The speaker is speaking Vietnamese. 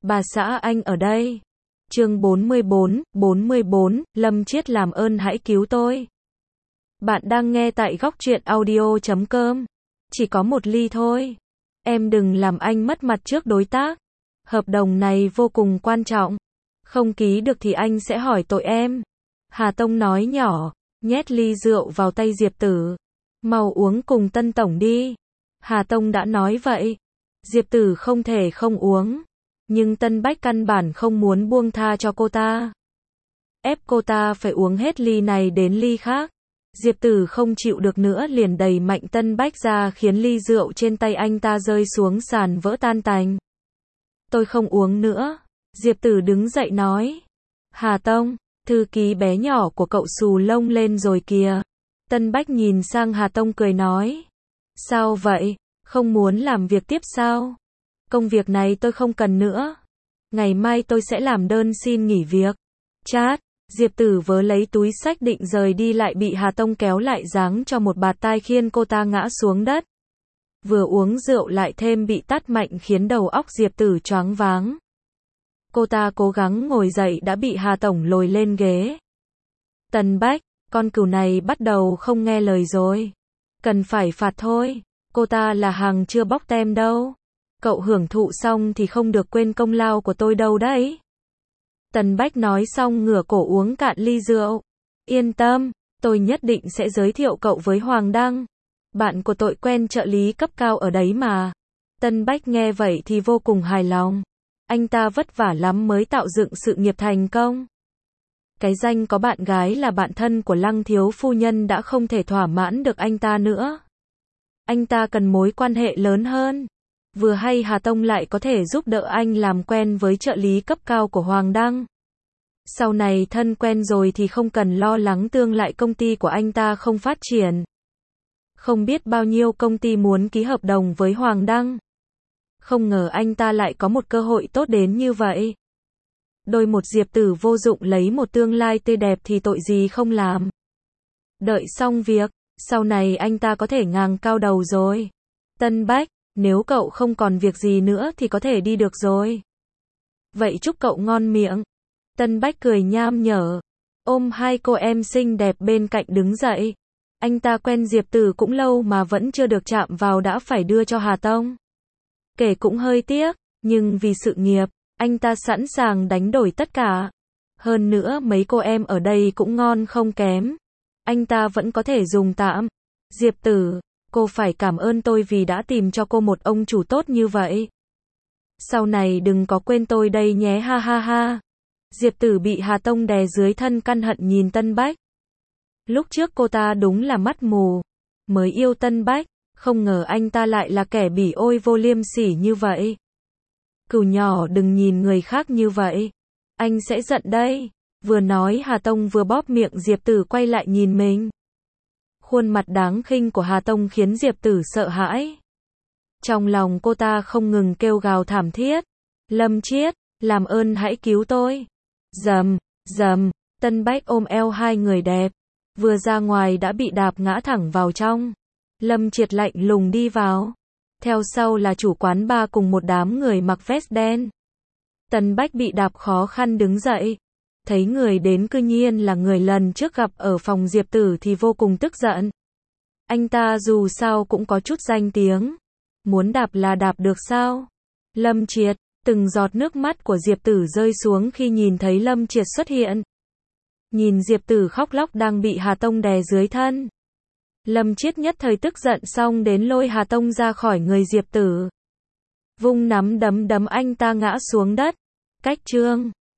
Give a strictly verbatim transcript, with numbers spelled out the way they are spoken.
Bà xã anh ở đây. Chương bốn mươi bốn, bốn mươi bốn, Lâm Chiết làm ơn hãy cứu tôi. Bạn đang nghe tại góc truyện audio chấm com. Chỉ có một ly thôi. Em đừng làm anh mất mặt trước đối tác. Hợp đồng này vô cùng quan trọng. Không ký được thì anh sẽ hỏi tội em. Hà Tông nói nhỏ, nhét ly rượu vào tay Diệp Tử. Mau uống cùng Tân Tổng đi. Hà Tông đã nói vậy. Diệp Tử không thể không uống. Nhưng Tân Bách căn bản không muốn buông tha cho cô ta. Ép cô ta phải uống hết ly này đến ly khác. Diệp Tử không chịu được nữa liền đẩy mạnh Tân Bách ra khiến ly rượu trên tay anh ta rơi xuống sàn vỡ tan tành. Tôi không uống nữa. Diệp Tử đứng dậy nói. Hà Tông, thư ký bé nhỏ của cậu xù lông lên rồi kìa. Tân Bách nhìn sang Hà Tông cười nói. Sao vậy, không muốn làm việc tiếp sao? Công việc này tôi không cần nữa. Ngày mai tôi sẽ làm đơn xin nghỉ việc. Chát, Diệp Tử vớ lấy túi xách định rời đi lại bị Hà Tông kéo lại giáng cho một bạt tai khiến cô ta ngã xuống đất. Vừa uống rượu lại thêm bị tát mạnh khiến đầu óc Diệp Tử choáng váng. Cô ta cố gắng ngồi dậy đã bị Hà Tổng lồi lên ghế. Tân Bách, con cừu này bắt đầu không nghe lời rồi. Cần phải phạt thôi. Cô ta là hàng chưa bóc tem đâu. Cậu hưởng thụ xong thì không được quên công lao của tôi đâu đấy. Tân Bách nói xong ngửa cổ uống cạn ly rượu. Yên tâm, tôi nhất định sẽ giới thiệu cậu với Hoàng Đăng. Bạn của tôi quen trợ lý cấp cao ở đấy mà. Tân Bách nghe vậy thì vô cùng hài lòng. Anh ta vất vả lắm mới tạo dựng sự nghiệp thành công. Cái danh có bạn gái là bạn thân của Lăng thiếu phu nhân đã không thể thỏa mãn được anh ta nữa. Anh ta cần mối quan hệ lớn hơn. Vừa hay Hà Tông lại có thể giúp đỡ anh làm quen với trợ lý cấp cao của Hoàng Đăng. Sau này thân quen rồi thì không cần lo lắng tương lai công ty của anh ta không phát triển. Không biết bao nhiêu công ty muốn ký hợp đồng với Hoàng Đăng. Không ngờ anh ta lại có một cơ hội tốt đến như vậy. Đôi một Diệp Tử vô dụng lấy một tương lai tươi đẹp thì tội gì không làm. Đợi xong việc, sau này anh ta có thể ngàng cao đầu rồi. Tân Bách, nếu cậu không còn việc gì nữa thì có thể đi được rồi. Vậy chúc cậu ngon miệng. Tân Bách cười nham nhở. Ôm hai cô em xinh đẹp bên cạnh đứng dậy. Anh ta quen Diệp Tử cũng lâu mà vẫn chưa được chạm vào đã phải đưa cho Hà Tông. Kể cũng hơi tiếc, nhưng vì sự nghiệp, anh ta sẵn sàng đánh đổi tất cả. Hơn nữa mấy cô em ở đây cũng ngon không kém. Anh ta vẫn có thể dùng tạm. Diệp Tử, cô phải cảm ơn tôi vì đã tìm cho cô một ông chủ tốt như vậy. Sau này đừng có quên tôi đây nhé ha ha ha. Diệp Tử bị Hà Tông đè dưới thân căn hận nhìn Tân Bách. Lúc trước cô ta đúng là mắt mù. Mới yêu Tân Bách, không ngờ anh ta lại là kẻ bỉ ôi vô liêm sỉ như vậy. Cừu nhỏ đừng nhìn người khác như vậy. Anh sẽ giận đây. Vừa nói Hà Tông vừa bóp miệng Diệp Tử quay lại nhìn mình. Khuôn mặt đáng khinh của Hà Tông khiến Diệp Tử sợ hãi. Trong lòng cô ta không ngừng kêu gào thảm thiết. Lâm Chiết, làm ơn hãy cứu tôi. Dầm, dầm, Tân Bách ôm eo hai người đẹp. Vừa ra ngoài đã bị đạp ngã thẳng vào trong. Lâm Chiết lạnh lùng đi vào. Theo sau là chủ quán bar cùng một đám người mặc vest đen. Tân Bách bị đạp khó khăn đứng dậy. Thấy người đến cư nhiên là người lần trước gặp ở phòng Diệp Tử thì vô cùng tức giận. Anh ta dù sao cũng có chút danh tiếng. Muốn đạp là đạp được sao? Lâm Chiết, từng giọt nước mắt của Diệp Tử rơi xuống khi nhìn thấy Lâm Chiết xuất hiện. Nhìn Diệp Tử khóc lóc đang bị Hà Tông đè dưới thân. Lâm Chiết nhất thời tức giận xong đến lôi Hà Tông ra khỏi người Diệp Tử. Vung nắm đấm đấm anh ta ngã xuống đất. Cách chương